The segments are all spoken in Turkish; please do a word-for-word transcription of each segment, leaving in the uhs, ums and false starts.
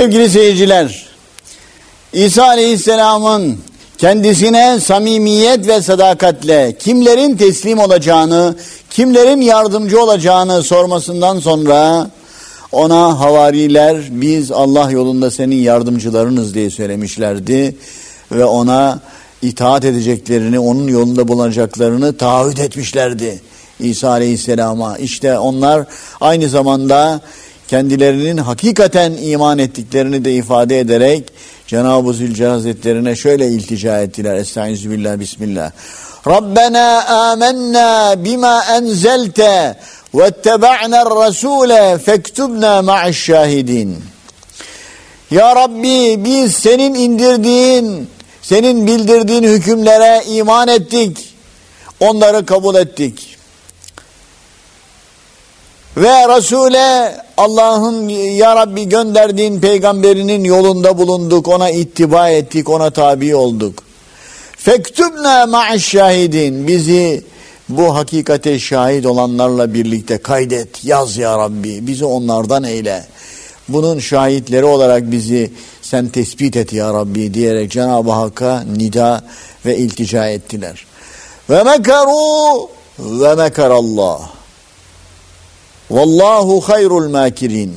Sevgili seyirciler, İsa Aleyhisselam'ın kendisine samimiyet ve sadakatle kimlerin teslim olacağını, kimlerin yardımcı olacağını sormasından sonra ona havariler biz Allah yolunda senin yardımcılarınız diye söylemişlerdi ve ona itaat edeceklerini, onun yolunda bulunacaklarını taahhüt etmişlerdi İsa Aleyhisselam'a. İşte onlar aynı zamanda kendilerinin hakikaten iman ettiklerini de ifade ederek Cenab-ı Zülcelal Hazretlerine şöyle iltica ettiler. Estağfirullah, bismillah. Rabbena amennâ bima enzelte vettebe'nel rasûle fektubna ma'aş-şahidin. Ya Rabbi, biz senin indirdiğin, senin bildirdiğin hükümlere iman ettik. Onları kabul ettik. Ve Resul'e, Allah'ın ya Rabbi gönderdiğin peygamberinin yolunda bulunduk, ona ittiba ettik, ona tabi olduk. Fektubna ma'aş-şahidin, bizi bu hakikate şahit olanlarla birlikte kaydet, yaz ya Rabbi, bizi onlardan eyle. Bunun şahitleri olarak bizi sen tespit et ya Rabbi diyerek Cenab-ı Hakk'a nida ve iltica ettiler. Ve mekaru ve mekarallah. Vallahu hayrul makirin.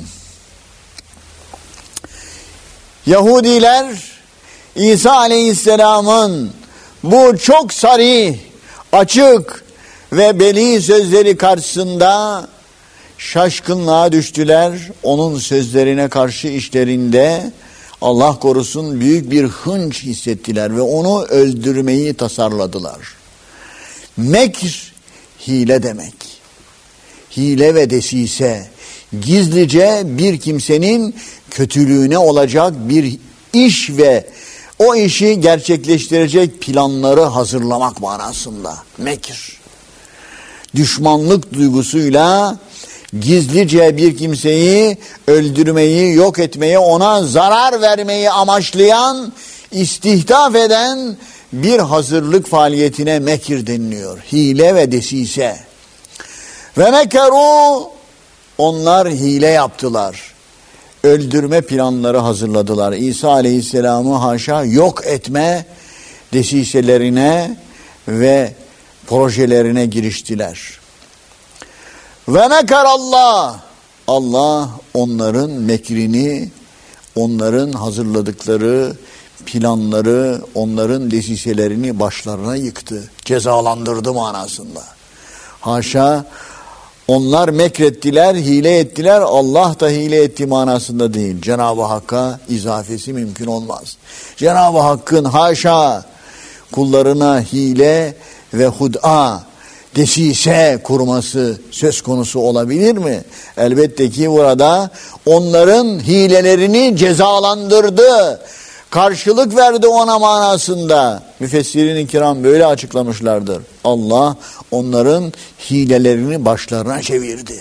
Yahudiler İsa Aleyhisselam'ın bu çok sarih, açık ve beli sözleri karşısında şaşkınlığa düştüler. Onun sözlerine karşı işlerinde Allah korusun büyük bir hınç hissettiler ve onu öldürmeyi tasarladılar. Mekr hile demek. Hile ve desise, gizlice bir kimsenin kötülüğüne olacak bir iş ve o işi gerçekleştirecek planları hazırlamak manasında. Mekr. Düşmanlık duygusuyla gizlice bir kimseyi öldürmeyi, yok etmeyi, ona zarar vermeyi amaçlayan, istihdaf eden bir hazırlık faaliyetine mekir deniliyor. Hile ve desise. Ve mekeru, onlar hile yaptılar. Öldürme planları hazırladılar. İsa Aleyhisselam'ı haşa yok etme desiselerine ve projelerine giriştiler. Ve mekarallah, Allah onların mekrini, onların hazırladıkları planları, onların desiselerini başlarına yıktı. Cezalandırdı manasında. Haşa, onlar mekrettiler, hile ettiler, Allah da hile etti manasında değil. Cenab-ı Hakk'a izafesi mümkün olmaz. Cenab-ı Hakk'ın haşa kullarına hile ve hud'a, desise kurması söz konusu olabilir mi? Elbette ki burada onların hilelerini cezalandırdı. Karşılık verdi ona manasında. Müfessirin-i kiram böyle açıklamışlardır. Allah onların hilelerini başlarına çevirdi.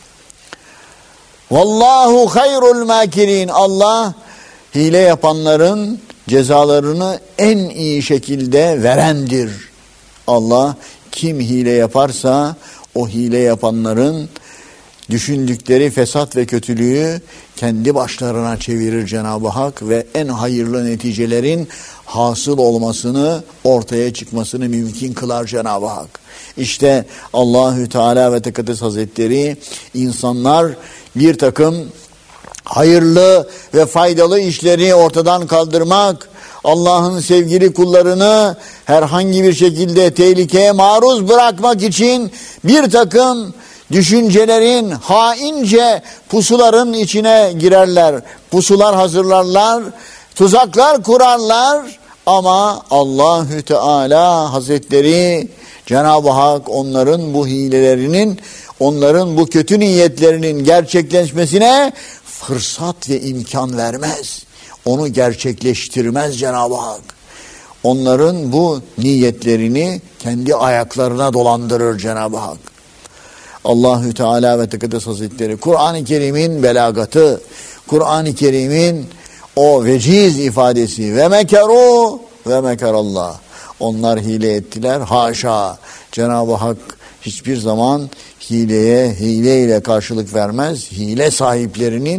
Vallahu hayrul makirin. Allah hile yapanların cezalarını en iyi şekilde verendir. Allah kim hile yaparsa o hile yapanların düşündükleri fesat ve kötülüğü kendi başlarına çevirir Cenab-ı Hak ve en hayırlı neticelerin hasıl olmasını, ortaya çıkmasını mümkün kılar Cenab-ı Hak. İşte Allahü Teala ve Tekaddes Hazretleri insanlar bir takım hayırlı ve faydalı işleri ortadan kaldırmak, Allah'ın sevgili kullarını herhangi bir şekilde tehlikeye maruz bırakmak için bir takım düşüncelerin, haince pusuların içine girerler. Pusular hazırlarlar, tuzaklar kurarlar ama Allahü Teala Hazretleri, Cenab-ı Hak onların bu hilelerinin, onların bu kötü niyetlerinin gerçekleşmesine fırsat ve imkan vermez. Onu gerçekleştirmez Cenab-ı Hak. Onların bu niyetlerini kendi ayaklarına dolandırır Cenab-ı Hak. Allahü Teala ve Tekaddes Hazretleri Kur'an-ı Kerim'in belagatı, Kur'an-ı Kerim'in o veciz ifadesi ve mekeru ve mekarallah. Onlar hile ettiler. Haşa. Cenab-ı Hak hiçbir zaman hileye hileyle karşılık vermez. Hile sahiplerinin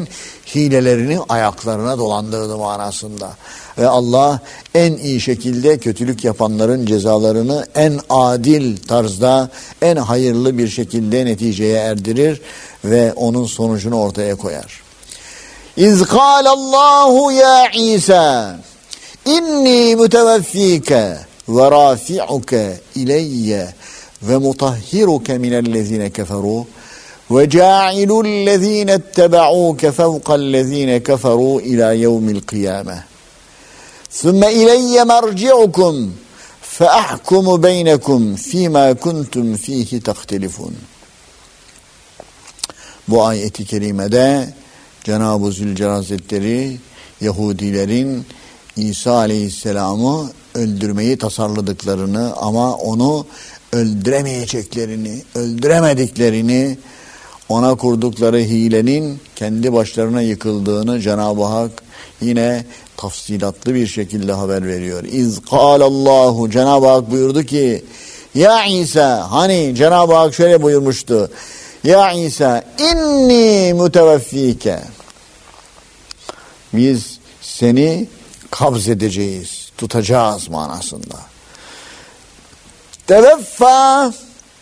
hilelerini ayaklarına dolandırdı manasında. Ve Allah en iyi şekilde kötülük yapanların cezalarını en adil tarzda, en hayırlı bir şekilde neticeye erdirir ve onun sonucunu ortaya koyar. İz kâlallahu ya İsa inni muteveffike ve rafi'uke ileyye ve mutahhiruke minellezine keferu ve câilüllezine etteba'ûke fevkallezine keferu ila yevmil kıyâmeh. ثُمَّ إِلَيَّ مَرْجِعُكُمْ فَأَحْكُمُ بَيْنَكُمْ فِي مَا كُنْتُمْ فِيهِ تَخْتَلِفُونَ. Bu ayet-i kerimede Cenab-ı Zülcelal Hazretleri Yahudilerin İsa Aleyhisselam'ı öldürmeyi tasarladıklarını ama onu öldüremeyeceklerini, öldüremediklerini, ona kurdukları hilenin kendi başlarına yıkıldığını Cenab-ı Hak yine tafsilatlı bir şekilde haber veriyor. İz kâlallahu, Cenab-ı Hak buyurdu ki ya İsa, hani Cenab-ı Hak şöyle buyurmuştu. Ya İsa inni muteveffike, biz seni kabz edeceğiz, tutacağız manasında. Teveffa,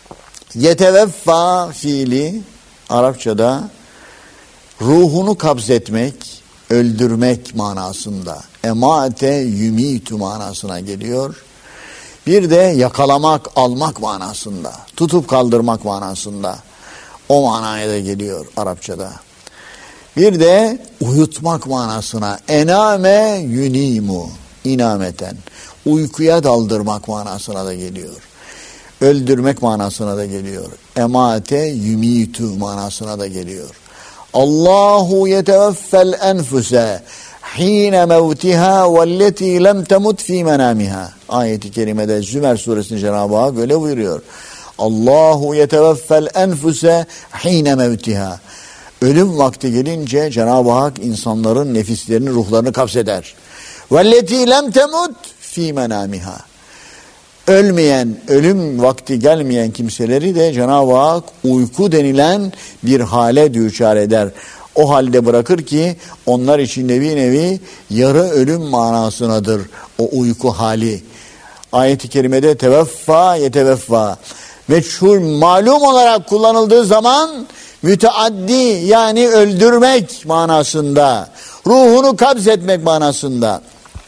yeteveffa fiili Arapçada ruhunu kabz etmek, öldürmek manasında. Emate yumitu manasına geliyor. Bir de yakalamak, almak manasında. Tutup kaldırmak manasında. O manaya da geliyor Arapçada. Bir de uyutmak manasına. Ename yunimu, inameten. Uykuya daldırmak manasına da geliyor. Öldürmek manasına da geliyor. Emate yumitu manasına da geliyor. Allahu yeteveffel enfuse hine mevtiha velleti lem temut fi menamiha. Ayet-i kerimede Zümer suresinde Cenab-ı Hak öyle buyuruyor. Allahu yeteveffel enfuse hine mevtiha. Ölüm vakti gelince Cenab-ı Hak insanların nefislerini, ruhlarını kapseder. Velleti lem temut fi menamiha. Ölmeyen, ölüm vakti gelmeyen kimseleri de Cenab-ı Hak uyku denilen bir hale düçar eder. O halde bırakır ki onlar için nevi nevi yarı ölüm manasınadır o uyku hali. Ayet-i kerimede teveffa yeteveffa. Meçhul, malum olarak kullanıldığı zaman müteaddi, yani öldürmek manasında, ruhunu kabzetmek manasında.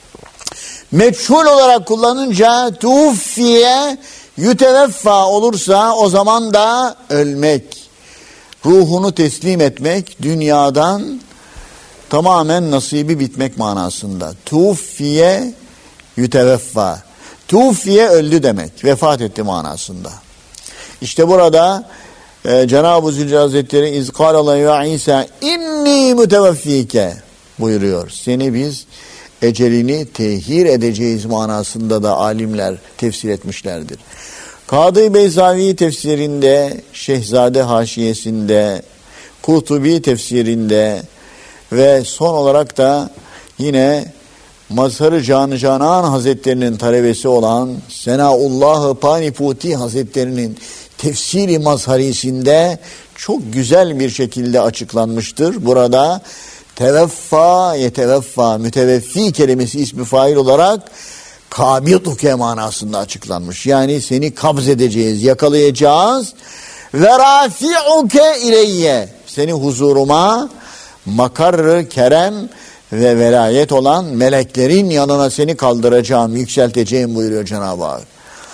Meçhul olarak kullanınca tuuffiye yüteveffa olursa o zaman da ölmek, ruhunu teslim etmek, dünyadan tamamen nasibi bitmek manasında. Tuuffiye yüteveffa. Tuuffiye öldü demek, vefat etti manasında. İşte burada e, Cenab-ı Zülcelal Hazretleri İzkâlallahu ya İsa inni muteveffike buyuruyor. Seni biz ecelini tehir edeceğiz manasında da alimler tefsir etmişlerdir. Kadı Beyzavi tefsirinde, Şehzade haşiyesinde, Kurtubi tefsirinde ve son olarak da yine Mazhar-ı Can-ı Canan Hazretlerinin talebesi olan Senaullah-ı Paniputi Hazretlerinin tefsiri mazharisinde çok güzel bir şekilde açıklanmıştır. Burada teveffa yeteveffa, müteveffi kelimesi ismi fail olarak kabiduke manasında açıklanmış. Yani seni kabz edeceğiz, yakalayacağız. Ve rafi'uke ileyye, seni huzuruma makar-ı kerem ve velayet olan meleklerin yanına seni kaldıracağım, yükselteceğim buyuruyor Cenab-ı Hak.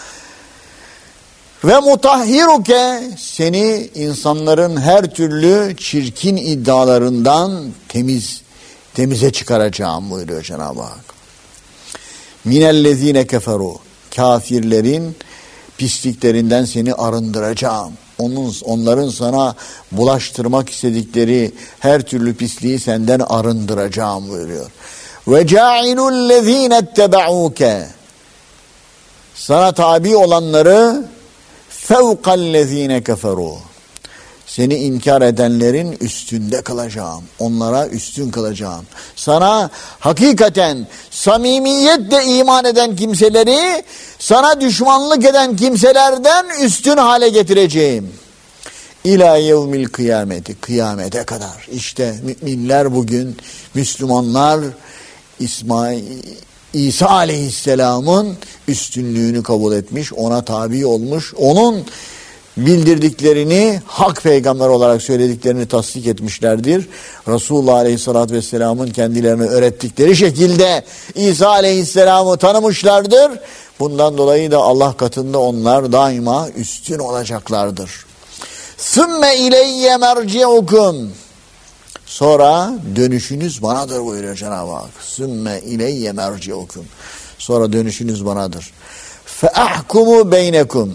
Ve mutahhiruke, seni insanların her türlü çirkin iddialarından temiz, temize çıkaracağım buyuruyor Cenab-ı Hak. Minellezine keferu, kafirlerin pisliklerinden seni arındıracağım. Onun, onların sana bulaştırmak istedikleri her türlü pisliği senden arındıracağım buyuruyor. Ve ca'ilullezine etteba'uke, sana tabi olanları fevkallezine keferu, seni inkar edenlerin üstünde kılacağım. Onlara üstün kılacağım. Sana hakikaten samimiyetle iman eden kimseleri sana düşmanlık eden kimselerden üstün hale getireceğim. İlâ yevmil kıyameti, kıyamete kadar. İşte müminler bugün, Müslümanlar İsmail, İsa aleyhisselamın üstünlüğünü kabul etmiş, ona tabi olmuş, onun bildirdiklerini hak peygamber olarak söylediklerini tasdik etmişlerdir. Resulullah aleyhissalatü vesselamın kendilerine öğrettikleri şekilde İsa aleyhisselamı tanımışlardır. Bundan dolayı da Allah katında onlar daima üstün olacaklardır. Sümme ileyye merci'ukum. Sonra dönüşünüz banadır buyuruyor Cenab-ı Hak. Sümme ileyye merci'ukum. Sonra dönüşünüz banadır. Fe ahkumu beynekum.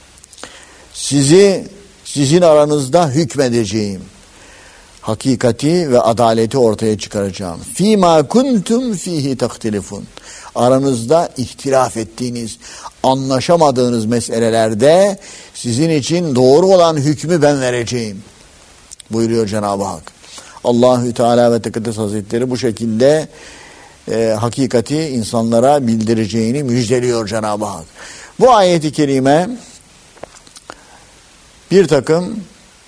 Sizi, sizin aranızda hükmedeceğim. Hakikati ve adaleti ortaya çıkaracağım. Fîmâ kuntum fîhî tehtelifun. Aranızda ihtilaf ettiğiniz, anlaşamadığınız meselelerde sizin için doğru olan hükmü ben vereceğim buyuruyor Cenab-ı Hak. Allahü Teala ve Tekaddes Hazretleri bu şekilde e, hakikati insanlara bildireceğini müjdeliyor Cenab-ı Hak. Bu ayeti kerime bir takım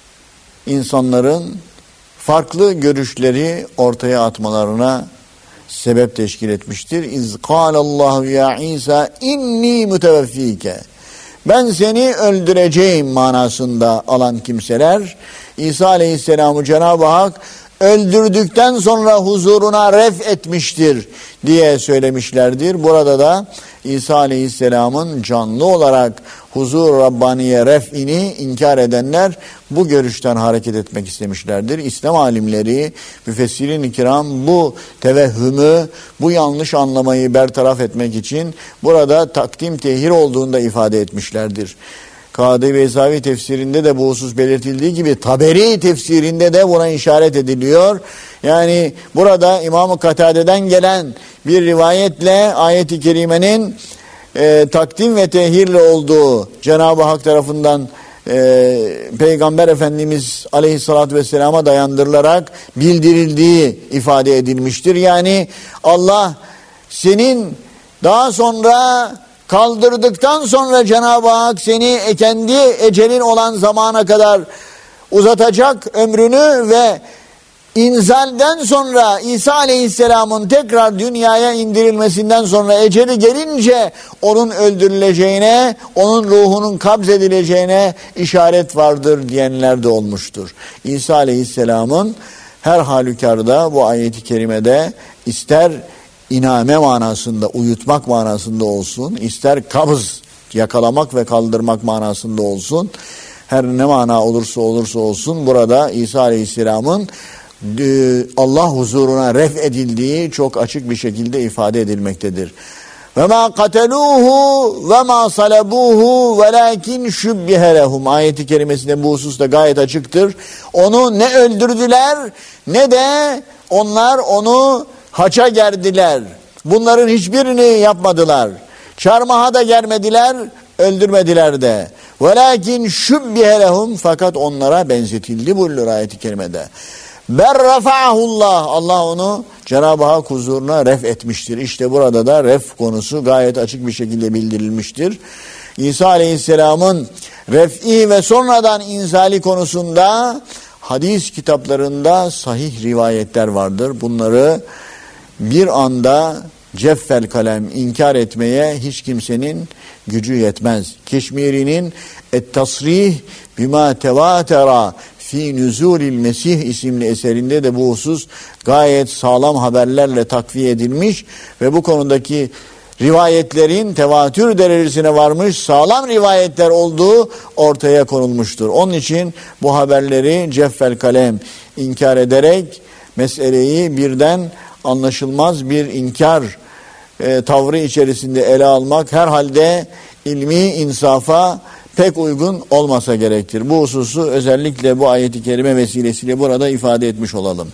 insanların farklı görüşleri ortaya atmalarına sebep teşkil etmiştir. İz kâlallahu ya İsa inni müteveffike. Ben seni öldüreceğim manasında alan kimseler İsa Aleyhisselam'ı Cenab-ı Hak öldürdükten sonra huzuruna ref etmiştir diye söylemişlerdir. Burada da İsa Aleyhisselam'ın canlı olarak huzur Rabbaniye ref'ini inkar edenler bu görüşten hareket etmek istemişlerdir. İslam alimleri, müfessirin-i kiram bu tevehhümü, bu yanlış anlamayı bertaraf etmek için burada takdim tehir olduğunu da ifade etmişlerdir. Kadı Beyzavi tefsirinde de bu husus belirtildiği gibi Taberi tefsirinde de buna işaret ediliyor. Yani burada İmam-ı Katade'den gelen bir rivayetle ayet-i kerimenin e, takdim ve tehirle olduğu Cenab-ı Hak tarafından e, Peygamber Efendimiz Aleyhisselatü Vesselam'a dayandırılarak bildirildiği ifade edilmiştir. Yani Allah senin daha sonra kaldırdıktan sonra Cenab-ı Hak seni kendi ecelin olan zamana kadar uzatacak ömrünü ve inzalden sonra İsa Aleyhisselam'ın tekrar dünyaya indirilmesinden sonra eceli gelince onun öldürüleceğine, onun ruhunun kabzedileceğine işaret vardır diyenler de olmuştur. İsa Aleyhisselam'ın her halükarda bu ayeti kerimede ister iname manasında, uyutmak manasında olsun, ister kabız, yakalamak ve kaldırmak manasında olsun, her ne mana olursa olursa olsun burada İsa Aleyhisselam'ın Allah huzuruna ref edildiği çok açık bir şekilde ifade edilmektedir. Ve ma kateluhu ve ma salabuhu velakin şubbihe lehum. Ayeti kerimesinde bu husus da gayet açıktır. Onu ne öldürdüler ne de onlar onu haça gerdiler. Bunların hiçbirini yapmadılar. Çarmıha da germediler, öldürmediler de. Velakin şubbihe lehum, fakat onlara benzetildi buyuruyor ayet-i kerimede. Berrafa'ahullah, Allah onu Cenab-ı Hak huzuruna ref etmiştir. İşte burada da ref konusu gayet açık bir şekilde bildirilmiştir. İsa Aleyhisselam'ın ref'i ve sonradan inzali konusunda hadis kitaplarında sahih rivayetler vardır. Bunları bir anda ceffel kalem inkar etmeye hiç kimsenin gücü yetmez. Keşmiri'nin Et-Tasrih bima tevatera fi nuzulil Mesih isimli eserinde de bu husus gayet sağlam haberlerle takviye edilmiş ve bu konudaki rivayetlerin tevatür derecesine varmış sağlam rivayetler olduğu ortaya konulmuştur. Onun için bu haberleri ceffel kalem inkar ederek meseleyi birden anlaşılmaz bir inkar e, tavrı içerisinde ele almak herhalde ilmi insafa pek uygun olmasa gerektir. Bu hususu özellikle bu ayet-i kerime vesilesiyle burada ifade etmiş olalım.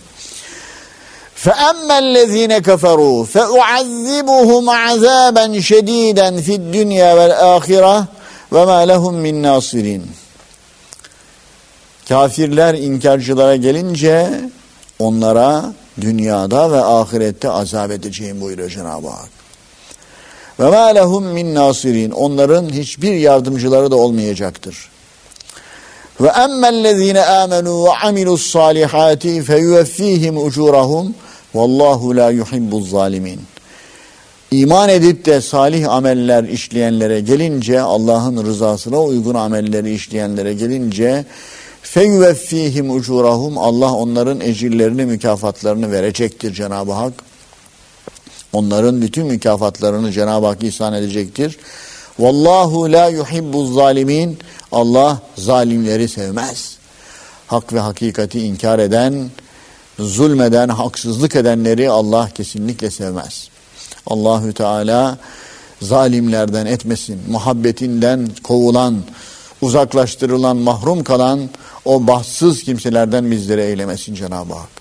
فَأَمَّا الَّذ۪ينَ كَفَرُوا فَاُعَذِّبُهُمْ عَذَابًا شَد۪يدًا فِي الدُّنْيَا وَالْآخِرَةِ وَمَا لَهُمْ مِنْ نَاصِرِينَ. Kafirler, inkarcılara gelince onlara dünyada ve ahirette azap edeceğim buyuruyor Cenab-ı Hak. Ve ma lehum min nasirin. Onların hiçbir yardımcıları da olmayacaktır. Ve emmellezine amenu ve amilus salihati feyuffihim ucurahum vallahu la yuhibbuz zalimin. İman edip de salih ameller işleyenlere gelince, Allah'ın rızasına uygun amelleri işleyenlere gelince feyuffihim ucurahum, Allah onların ecirlerini, mükafatlarını verecektir Cenab-ı Hak. Onların bütün mükafatlarını Cenab-ı Hak ihsan edecektir. Vallahu la yuhibbuz zalimin. Allah zalimleri sevmez. Hak ve hakikati inkar eden, zulmeden, haksızlık edenleri Allah kesinlikle sevmez. Allahü Teala zalimlerden etmesin. Muhabbetinden kovulan, uzaklaştırılan, mahrum kalan o bahtsız kimselerden bizleri eylemesin Cenab-ı Hak.